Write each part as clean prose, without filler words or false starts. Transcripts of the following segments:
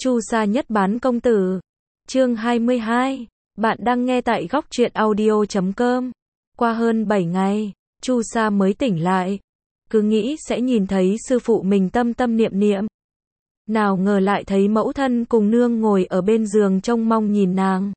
Chu Sa nhất bán công tử. Chương 22. Bạn đang nghe tại góc truyện audio.com. Qua hơn 7 ngày, Chu Sa mới tỉnh lại. Cứ nghĩ sẽ nhìn thấy sư phụ mình tâm tâm niệm niệm. Nào ngờ lại thấy mẫu thân cùng nương ngồi ở bên giường trông mong nhìn nàng.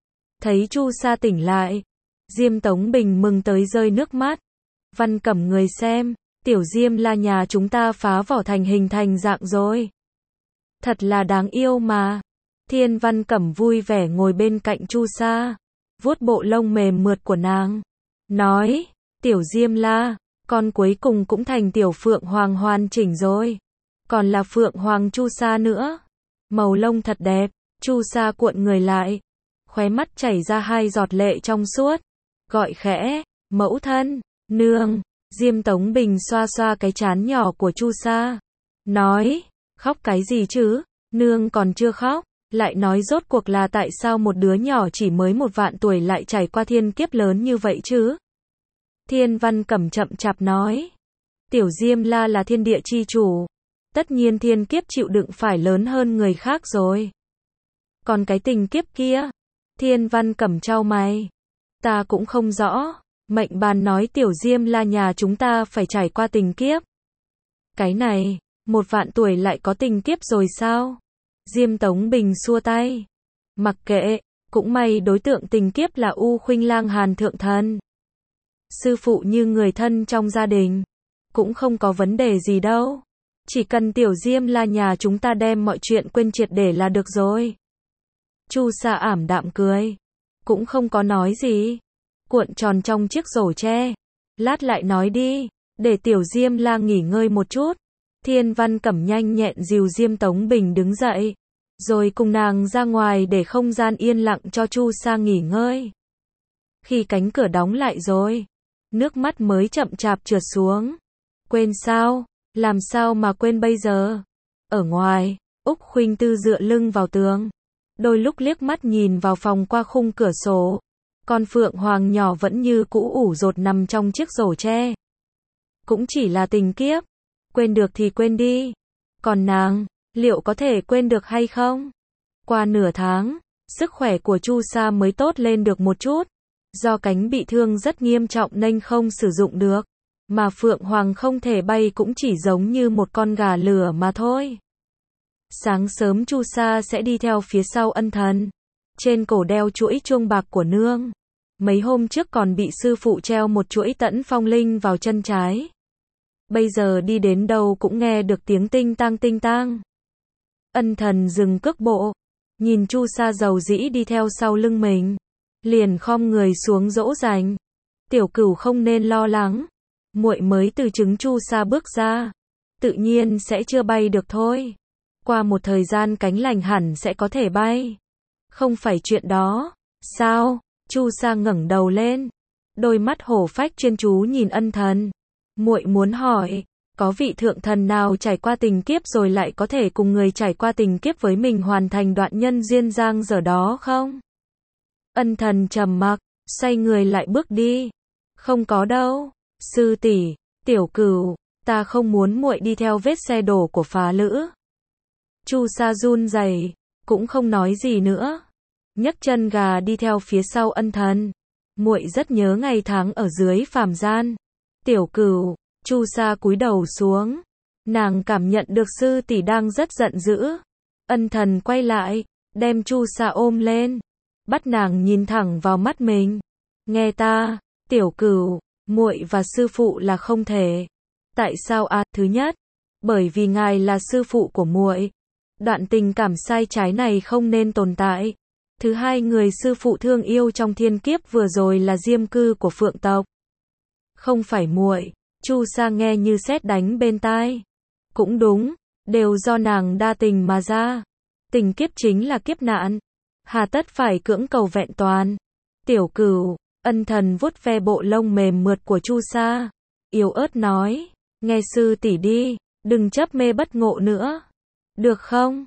Thấy Chu Sa tỉnh lại, Diêm Tống Bình mừng tới rơi nước mắt. Văn Cẩm người xem, tiểu Diêm La nhà chúng ta phá vỏ thành hình thành dạng rồi. Thật là đáng yêu mà. Thiên Văn Cẩm vui vẻ ngồi bên cạnh Chu Sa, vuốt bộ lông mềm mượt của nàng. Nói, tiểu Diêm La, con cuối cùng cũng thành tiểu Phượng Hoàng hoàn chỉnh rồi. Còn là Phượng Hoàng Chu Sa nữa. Màu lông thật đẹp. Chu Sa cuộn người lại, khóe mắt chảy ra 2 giọt lệ trong suốt. Gọi khẽ, mẫu thân, nương. Diêm Tống Bình xoa xoa cái trán nhỏ của Chu Sa. Nói, khóc cái gì chứ, nương còn chưa khóc. Lại nói rốt cuộc là tại sao một đứa nhỏ chỉ mới 1 vạn tuổi lại trải qua thiên kiếp lớn như vậy chứ? Thiên Văn Cẩm chậm chạp nói, tiểu Diêm La là thiên địa chi chủ, tất nhiên thiên kiếp chịu đựng phải lớn hơn người khác rồi. Còn cái tình kiếp kia? Thiên Văn Cẩm chau mày. Ta cũng không rõ, mệnh bàn nói tiểu Diêm La nhà chúng ta phải trải qua tình kiếp. Cái này, 1 vạn tuổi lại có tình kiếp rồi sao? Diêm Tống Bình xua tay. Mặc kệ, cũng may đối tượng tình kiếp là U Khuynh Lang Hàn Thượng Thần. Sư phụ như người thân trong gia đình, cũng không có vấn đề gì đâu. Chỉ cần tiểu Diêm La nhà chúng ta đem mọi chuyện quên triệt để là được rồi. Chu Sa ảm đạm cười, cũng không có nói gì, cuộn tròn trong chiếc rổ tre. Lát lại nói đi, để tiểu Diêm La nghỉ ngơi một chút. Thiên Văn Cẩm nhanh nhẹn dìu Diêm Tống Bình đứng dậy, rồi cùng nàng ra ngoài để không gian yên lặng cho Chu Sa nghỉ ngơi. Khi cánh cửa đóng lại rồi, nước mắt mới chậm chạp trượt xuống. Quên sao? Làm sao mà quên bây giờ? Ở ngoài, Úc Khuynh Tư dựa lưng vào tường, đôi lúc liếc mắt nhìn vào phòng qua khung cửa sổ. Con Phượng Hoàng nhỏ vẫn như cũ ủ rột nằm trong chiếc rổ tre. Cũng chỉ là tình kiếp, quên được thì quên đi. Còn nàng, liệu có thể quên được hay không? Qua nửa tháng, sức khỏe của Chu Sa mới tốt lên được một chút. Do cánh bị thương rất nghiêm trọng nên không sử dụng được. Mà Phượng Hoàng không thể bay cũng chỉ giống như một con gà lửa mà thôi. Sáng sớm Chu Sa sẽ đi theo phía sau Ân Thần. Trên cổ đeo chuỗi chuông bạc của nương. Mấy hôm trước còn bị sư phụ treo một chuỗi Tẫn Phong Linh vào chân trái. Bây giờ đi đến đâu cũng nghe được tiếng tinh tang tinh tang. Ân Thần dừng cước bộ, nhìn Chu Sa dầu dĩ đi theo sau lưng mình, liền khom người xuống dỗ dành. Tiểu Cửu không nên lo lắng, muội mới từ trứng Chu Sa bước ra, tự nhiên sẽ chưa bay được thôi. Qua một thời gian cánh lành hẳn sẽ có thể bay. Không phải chuyện đó. Sao? Chu Sa ngẩng đầu lên, đôi mắt hổ phách chuyên chú nhìn Ân Thần. Muội muốn hỏi, có vị thượng thần nào trải qua tình kiếp rồi lại có thể cùng người trải qua tình kiếp với mình hoàn thành đoạn nhân duyên giang dở đó không? Ân Thần trầm mặc, xoay người lại bước đi. Không có đâu, sư tỷ, Tiểu Cửu, ta không muốn muội đi theo vết xe đổ của phá lữ. Chu Sa run rẩy, cũng không nói gì nữa, nhấc chân gà đi theo phía sau Ân Thần. Muội rất nhớ ngày tháng ở dưới phàm gian. Tiểu Cửu, Chu Sa cúi đầu xuống. Nàng cảm nhận được sư tỷ đang rất giận dữ. Ân Thần quay lại, đem Chu Sa ôm lên, bắt nàng nhìn thẳng vào mắt mình. Nghe ta, Tiểu Cửu, muội và sư phụ là không thể. Tại sao à? Thứ nhất, bởi vì ngài là sư phụ của muội. Đoạn tình cảm sai trái này không nên tồn tại. Thứ hai, người sư phụ thương yêu trong thiên kiếp vừa rồi là Diêm Cư của Phượng tộc. Không phải muội. Chu Sa nghe như sét đánh bên tai. Cũng đúng, đều do nàng đa tình mà ra. Tình kiếp chính là kiếp nạn, hà tất phải cưỡng cầu vẹn toàn. Tiểu Cửu, Ân Thần vuốt ve bộ lông mềm mượt của Chu Sa, yếu ớt nói, nghe sư tỷ đi, đừng chấp mê bất ngộ nữa. Được không?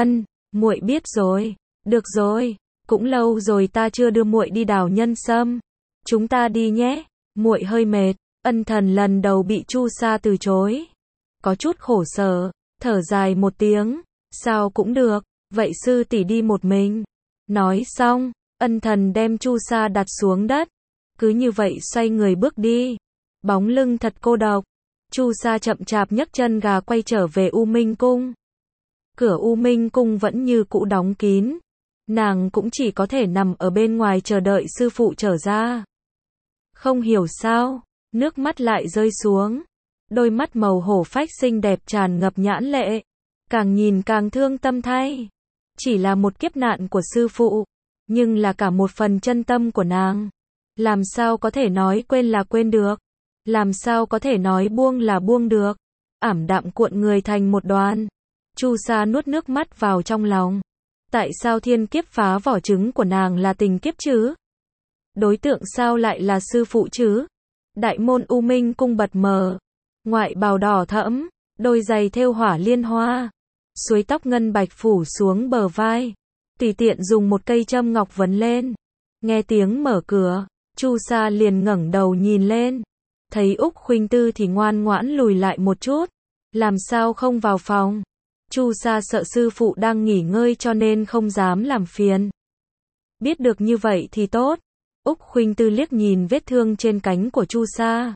Muội biết rồi. Được rồi, cũng lâu rồi ta chưa đưa muội đi đào nhân sâm. Chúng ta đi nhé, muội hơi mệt. Ân Thần lần đầu bị Chu Sa từ chối, có chút khổ sở, thở dài một tiếng, sao cũng được, vậy sư tỷ đi một mình. Nói xong, ân thần đem chu sa đặt xuống đất. Cứ như vậy xoay người bước đi. Bóng lưng thật cô độc. Chu sa chậm chạp nhấc chân gà quay trở về U Minh Cung. Cửa U Minh Cung vẫn như cũ đóng kín. Nàng cũng chỉ có thể nằm ở bên ngoài chờ đợi sư phụ trở ra. Không hiểu sao, nước mắt lại rơi xuống. Đôi mắt màu hổ phách xinh đẹp tràn ngập nhãn lệ. Càng nhìn càng thương tâm thay. Chỉ là một kiếp nạn của sư phụ, nhưng là cả một phần chân tâm của nàng. Làm sao có thể nói quên là quên được? Làm sao có thể nói buông là buông được? Ảm đạm cuộn người thành một đoàn. Chu sa nuốt nước mắt vào trong lòng. Tại sao thiên kiếp phá vỏ trứng của nàng là tình kiếp chứ? Đối tượng sao lại là sư phụ chứ? Đại môn U Minh Cung bật mở. Ngoại bào đỏ thẫm, đôi giày thêu hỏa liên hoa. Suối tóc ngân bạch phủ xuống bờ vai. Tùy tiện dùng một cây châm ngọc vấn lên. Nghe tiếng mở cửa, Chu sa liền ngẩng đầu nhìn lên. Thấy Úc Khuynh Tư thì ngoan ngoãn lùi lại một chút. Làm sao không vào phòng? Chu sa sợ sư phụ đang nghỉ ngơi cho nên không dám làm phiền. Biết được như vậy thì tốt. Úc Khuynh Tư liếc nhìn vết thương trên cánh của Chu sa.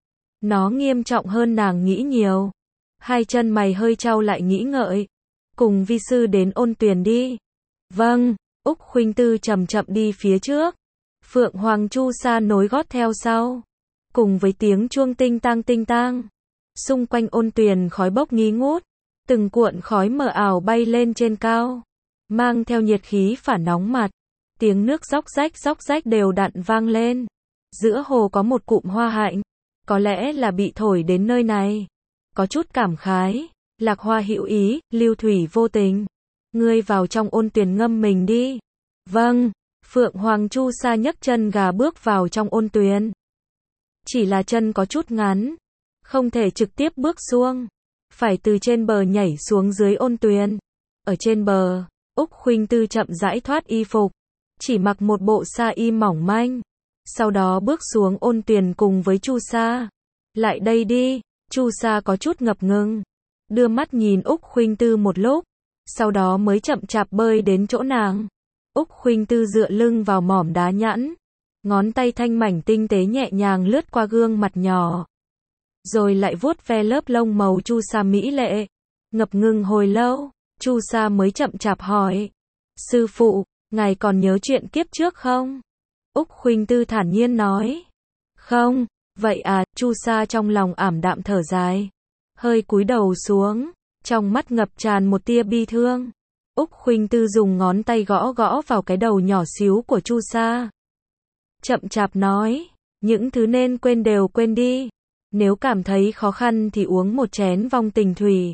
Nó nghiêm trọng hơn nàng nghĩ nhiều. Hai chân mày hơi chau lại nghĩ ngợi. Cùng vi sư đến Ôn Tuyền đi. Vâng, Úc Khuynh Tư chậm chậm đi phía trước. Phượng Hoàng Chu sa nối gót theo sau. Cùng với tiếng chuông tinh tang. Xung quanh Ôn Tuyền khói bốc nghi ngút. Từng cuộn khói mờ ảo bay lên trên cao. Mang theo nhiệt khí phả nóng mặt. Tiếng nước róc rách đều đặn vang lên. Giữa hồ có một cụm hoa hạnh. Có lẽ là bị thổi đến nơi này. Có chút cảm khái. Lạc hoa hữu ý, lưu thủy vô tình. Ngươi vào trong Ôn Tuyền ngâm mình đi. Vâng. Phượng Hoàng Chu sa nhấc chân gà bước vào trong Ôn Tuyền. Chỉ là chân có chút ngắn. Không thể trực tiếp bước xuống. Phải từ trên bờ nhảy xuống dưới Ôn Tuyền. Ở trên bờ, Úc Khuynh Tư chậm rãi thoát y phục. Chỉ mặc một bộ sa y mỏng manh. Sau đó bước xuống Ôn Tuyền cùng với Chu sa. Lại đây đi. Chu sa có chút ngập ngừng. Đưa mắt nhìn Úc Khuynh Tư một lúc. Sau đó mới chậm chạp bơi đến chỗ nàng. Úc Khuynh Tư dựa lưng vào mỏm đá nhẵn. Ngón tay thanh mảnh tinh tế nhẹ nhàng lướt qua gương mặt nhỏ. Rồi lại vuốt ve lớp lông màu Chu sa mỹ lệ. Ngập ngừng hồi lâu, Chu sa mới chậm chạp hỏi. Sư phụ, ngài còn nhớ chuyện kiếp trước không? Úc Khuynh Tư thản nhiên nói. Không, vậy à, Chu sa trong lòng ảm đạm thở dài. Hơi cúi đầu xuống, trong mắt ngập tràn một tia bi thương. Úc Khuynh Tư dùng ngón tay gõ gõ vào cái đầu nhỏ xíu của Chu sa. Chậm chạp nói, những thứ nên quên đều quên đi. Nếu cảm thấy khó khăn thì uống một chén vong tình thủy.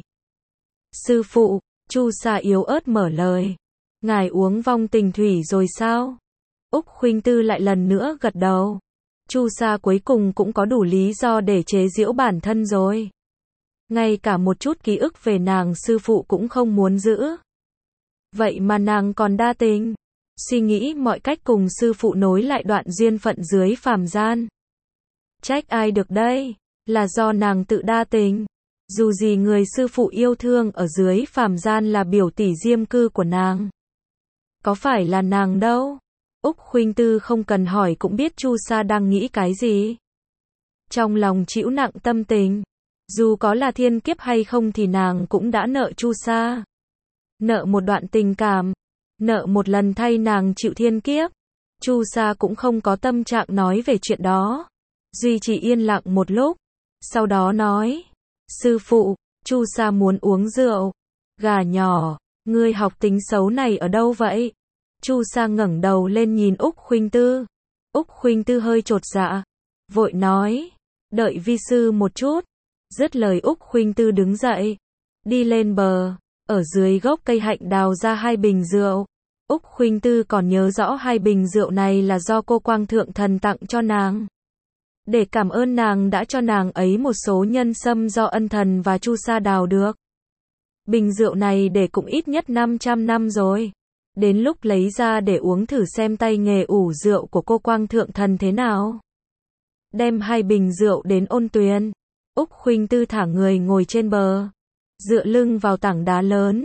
Sư phụ, Chu sa yếu ớt mở lời. Ngài uống vong tình thủy rồi sao? Úc Khuynh Tư lại lần nữa gật đầu. Chu sa cuối cùng cũng có đủ lý do để chế giễu bản thân rồi. Ngay cả một chút ký ức về nàng sư phụ cũng không muốn giữ. Vậy mà nàng còn đa tình. Suy nghĩ mọi cách cùng sư phụ nối lại đoạn duyên phận dưới phàm gian. Trách ai được đây? Là do nàng tự đa tình. Dù gì người sư phụ yêu thương ở dưới phàm gian là biểu tỷ diêm cư của nàng. Có phải là nàng đâu? Úc Khuynh Tư không cần hỏi cũng biết Chu sa đang nghĩ cái gì. Trong lòng chịu nặng tâm tình. Dù có là thiên kiếp hay không thì nàng cũng đã nợ Chu sa. Nợ một đoạn tình cảm. Nợ một lần thay nàng chịu thiên kiếp. Chu sa cũng không có tâm trạng nói về chuyện đó. Duy chỉ yên lặng một lúc. Sau đó nói. Sư phụ, Chu sa muốn uống rượu. Gà nhỏ, ngươi học tính xấu này ở đâu vậy? Chu sa ngẩng đầu lên nhìn Úc Khuynh Tư. Úc Khuynh Tư hơi chột dạ. Vội nói. Đợi vi sư một chút. Dứt lời Úc Khuynh Tư đứng dậy. Đi lên bờ. Ở dưới gốc cây hạnh đào ra hai bình rượu. Úc Khuynh Tư còn nhớ rõ hai bình rượu này là do cô Quang Thượng Thần tặng cho nàng. Để cảm ơn nàng đã cho nàng ấy một số nhân sâm do ân thần và Chu sa đào được. Bình rượu này để cũng ít nhất 500 năm rồi. Đến lúc lấy ra để uống thử xem tay nghề ủ rượu của cô Quang Thượng Thần thế nào. Đem hai bình rượu đến Ôn Tuyền. Úc Khuynh Tư thả người ngồi trên bờ. Dựa lưng vào tảng đá lớn.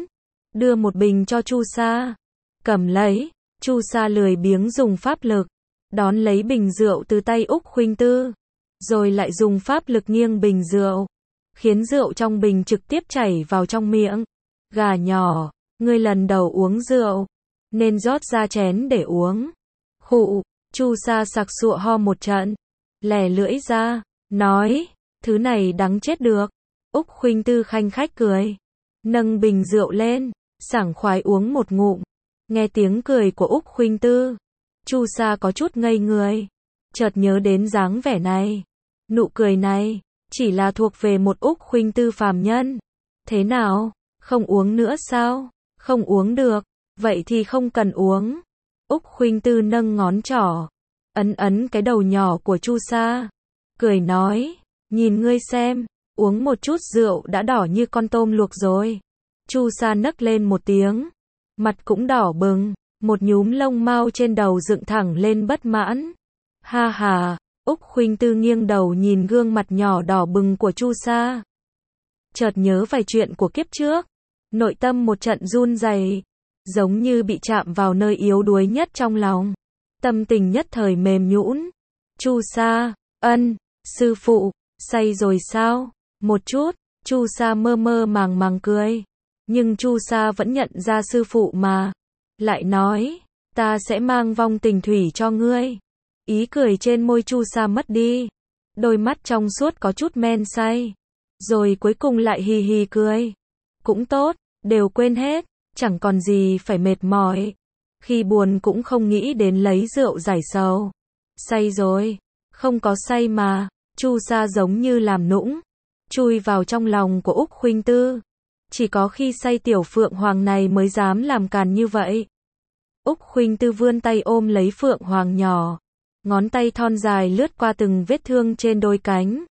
đưa một bình cho Chu Sa. Cầm lấy, Chu Sa lười biếng dùng pháp lực, đón lấy bình rượu từ tay Úc Khuynh Tư, rồi lại dùng pháp lực nghiêng bình rượu, khiến rượu trong bình trực tiếp chảy vào trong miệng. Gà nhỏ, ngươi lần đầu uống rượu, nên rót ra chén để uống. Khụ, Chu Sa sặc sụa ho một trận, lè lưỡi ra, nói, thứ này đắng chết được. Úc Khuynh Tư khanh khách cười, nâng bình rượu lên, sảng khoái uống một ngụm. Nghe tiếng cười của Úc Khuynh Tư, Chu Sa có chút ngây người, chợt nhớ đến dáng vẻ này, nụ cười này, chỉ là thuộc về một Úc Khuynh Tư phàm nhân. Thế nào, không uống nữa sao? Không uống được, vậy thì không cần uống. Úc Khuynh Tư nâng ngón trỏ, ấn ấn cái đầu nhỏ của Chu Sa, cười nói, nhìn ngươi xem, uống một chút rượu đã đỏ như con tôm luộc rồi. Chu Sa nấc lên một tiếng, mặt cũng đỏ bừng, một nhúm lông mao trên đầu dựng thẳng lên bất mãn. Ha ha, Úc Khuynh Tư nghiêng đầu nhìn gương mặt nhỏ đỏ bừng của Chu Sa, chợt nhớ vài chuyện của kiếp trước, nội tâm một trận run rẩy, giống như bị chạm vào nơi yếu đuối nhất trong lòng, tâm tình nhất thời mềm nhũn. Chu Sa, ân, sư phụ, say rồi sao? Một chút, Chu Sa mơ mơ màng màng cười, nhưng Chu Sa vẫn nhận ra sư phụ mà, lại nói, ta sẽ mang vong tình thủy cho ngươi. Ý cười trên môi Chu Sa mất đi, đôi mắt trong suốt có chút men say, rồi cuối cùng lại hì hì cười. Cũng tốt, đều quên hết, chẳng còn gì phải mệt mỏi. Khi buồn cũng không nghĩ đến lấy rượu giải sầu. Say rồi, không có say mà. Chu Sa giống như làm nũng, chui vào trong lòng của Úc Khuynh Tư. Chỉ có khi say tiểu Phượng Hoàng này mới dám làm càn như vậy. Úc Khuynh Tư vươn tay ôm lấy Phượng Hoàng nhỏ, ngón tay thon dài lướt qua từng vết thương trên đôi cánh.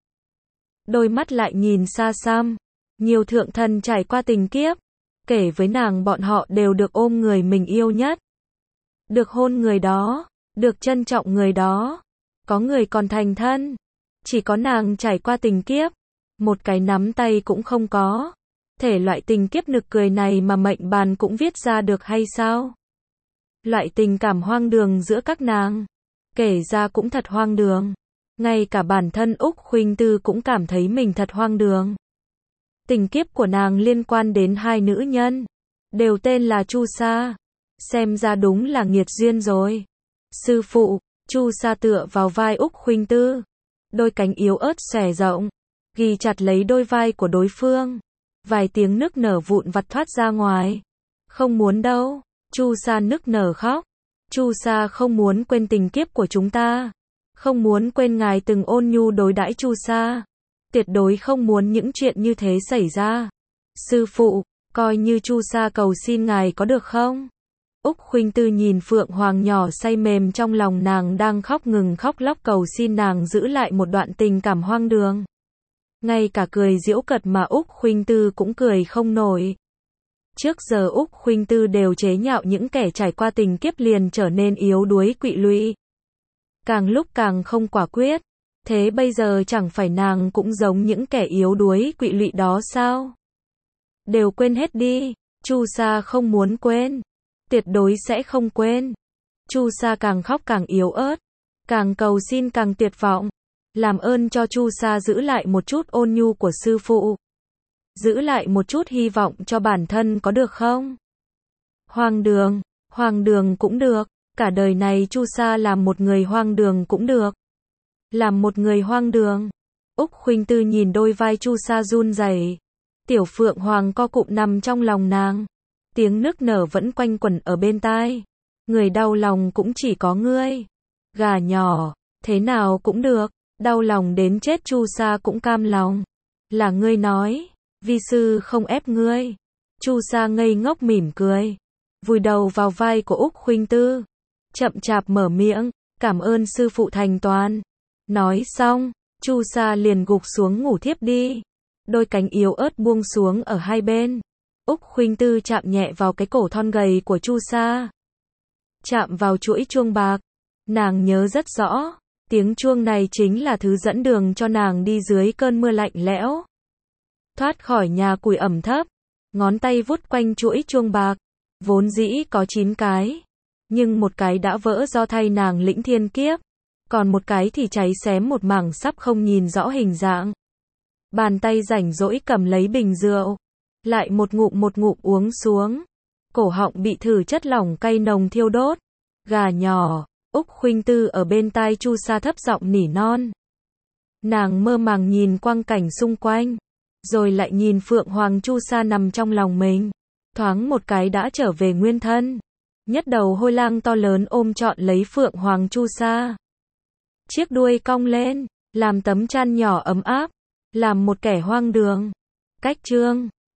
Đôi mắt lại nhìn xa xăm, nhiều thượng thần trải qua tình kiếp, kể với nàng bọn họ đều được ôm người mình yêu nhất, được hôn người đó, được trân trọng người đó, có người còn thành thân, chỉ có nàng trải qua tình kiếp, một cái nắm tay cũng không có. Thể loại tình kiếp nực cười này mà mệnh bàn cũng viết ra được hay sao? Loại tình cảm hoang đường giữa các nàng, kể ra cũng thật hoang đường. Ngay cả bản thân Úc Khuynh Tư cũng cảm thấy mình thật hoang đường. Tình kiếp của nàng liên quan đến hai nữ nhân, đều tên là Chu Sa. Xem ra đúng là nghiệt duyên rồi. Sư phụ, Chu Sa tựa vào vai Úc Khuynh Tư, đôi cánh yếu ớt xòe rộng, ghi chặt lấy đôi vai của đối phương. Vài tiếng nức nở vụn vặt thoát ra ngoài. Không muốn đâu. Chu Sa nức nở khóc. Chu Sa không muốn quên tình kiếp của chúng ta. Không muốn quên ngài từng ôn nhu đối đãi Chu Sa. Tuyệt đối không muốn những chuyện như thế xảy ra. Sư phụ, coi như Chu Sa cầu xin ngài có được không? Úc Khuynh Tư nhìn Phượng Hoàng nhỏ say mềm trong lòng nàng đang khóc ngừng khóc lóc cầu xin nàng giữ lại một đoạn tình cảm hoang đường. Ngay cả cười giễu cợt mà Úc Khuynh Tư cũng cười không nổi. Trước giờ Úc Khuynh Tư đều chế nhạo những kẻ trải qua tình kiếp liền trở nên yếu đuối quỵ lụy, càng lúc càng không quả quyết. Thế bây giờ chẳng phải nàng cũng giống những kẻ yếu đuối quỵ lụy đó sao? Đều quên hết đi. Chu Sa không muốn quên, tuyệt đối sẽ không quên. Chu Sa càng khóc càng yếu ớt, càng cầu xin càng tuyệt vọng. Làm ơn cho Chu Sa giữ lại một chút ôn nhu của sư phụ, giữ lại một chút hy vọng cho bản thân có được không? Hoang đường cũng được, cả đời này Chu Sa làm một người hoang đường cũng được. Làm một người hoang đường. Úc Khuynh Tư nhìn đôi vai Chu Sa run rẩy, tiểu Phượng Hoàng co cụm nằm trong lòng nàng, tiếng nức nở vẫn quanh quẩn ở bên tai. Người đau lòng cũng chỉ có ngươi. Gà nhỏ, thế nào cũng được. Đau lòng đến chết Chu Sa cũng cam lòng. Là ngươi nói, vi sư không ép ngươi. Chu Sa ngây ngốc mỉm cười, vùi đầu vào vai của Úc Khuynh Tư, chậm chạp mở miệng, cảm ơn sư phụ thành toàn. Nói xong, Chu Sa liền gục xuống ngủ thiếp đi. Đôi cánh yếu ớt buông xuống ở hai bên. Úc Khuynh Tư chạm nhẹ vào cái cổ thon gầy của Chu Sa, chạm vào chuỗi chuông bạc. Nàng nhớ rất rõ, tiếng chuông này chính là thứ dẫn đường cho nàng đi dưới cơn mưa lạnh lẽo, thoát khỏi nhà củi ẩm thấp, ngón tay vuốt quanh chuỗi chuông bạc, vốn dĩ có 9 cái, nhưng một cái đã vỡ do thay nàng lĩnh thiên kiếp, còn một cái thì cháy xém một mảng sắp không nhìn rõ hình dạng. Bàn tay rảnh rỗi cầm lấy bình rượu, lại một ngụm uống xuống. Cổ họng bị thử chất lỏng cay nồng thiêu đốt. Gà nhỏ, Úc Khuynh Tư ở bên tai Chu Sa thấp giọng nỉ non. Nàng mơ màng nhìn quang cảnh xung quanh, rồi lại nhìn Phượng Hoàng Chu Sa nằm trong lòng mình. Thoáng một cái đã trở về nguyên thân. Nhất đầu hôi lang to lớn ôm trọn lấy Phượng Hoàng Chu Sa. Chiếc đuôi cong lên, làm tấm chăn nhỏ ấm áp, làm một kẻ hoang đường. Cách chương